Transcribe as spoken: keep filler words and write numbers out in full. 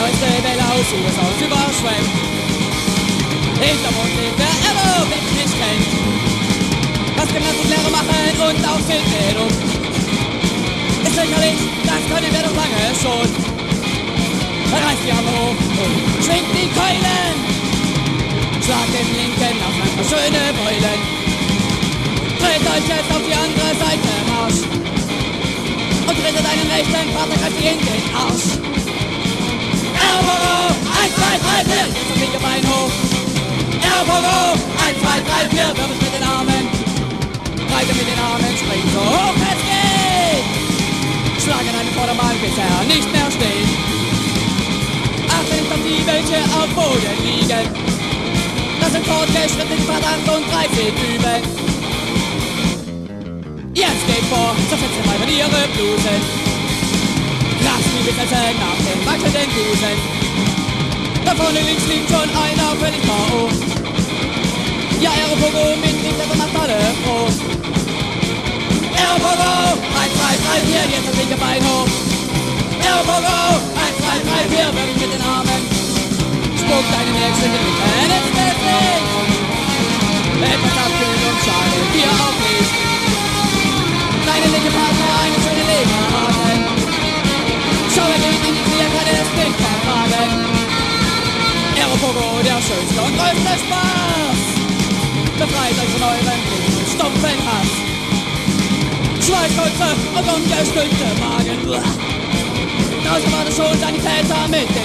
neueste Welle aus U S A uns überschwemmt. Hintergrund lebt der Erbe, wer mich nicht kennt. Was Gymnastiklehrer machen und auch Fitbildung. Ist lächerlich, das können wir doch lange schon. Reißt die Arme hoch und schwingt die Keulen. Schlag den linken auf ein paar schöne Beulen. Dreht euch jetzt auf die andere Seite Marsch. Und tretet einen rechten Vaterkräftig in den Arsch. Erbogo, eins, zwei, drei, vier, jetzt das linke Bein hoch. Erbogo, eins, zwei, drei, vier, wirbelt mit den Armen. Reite mit den Armen, springt so hoch es geht. Schlagen einen Vordermann, bis er nicht mehr steht. Achte nicht auf die, welche auf Boden liegen. Das sind fortgeschritten Verdacht und dreißig üben. Jetzt geht vor, zerfetzen Weiber ihre Blusen. Lasst die Witze nach dem wachsenden Busen. Da vorne links liegt schon einer völlig K O. Ja, Aeropogo mit links, aber macht alle froh. Aeropogo, eins, zwei, drei, vier, jetzt das linke Bein hoch. Aeropogo, eins, zwei, drei, vier, wirbelt mit den Armen. Spuckt deinen nächsten in den Tennis des Links. Etwas Abkühlung schadet dir auch nicht. Deine linke Partner eine schöne Leber haben. Schau, er geht in die Knie, kann es nicht vertragen. Aeropogo, der schönste und größte Spaß. Befreit euch von eurem blinden, stumpfen Hass. Schweißholze und ungestülpte Magen. Draußen war das schon Sanitäter mit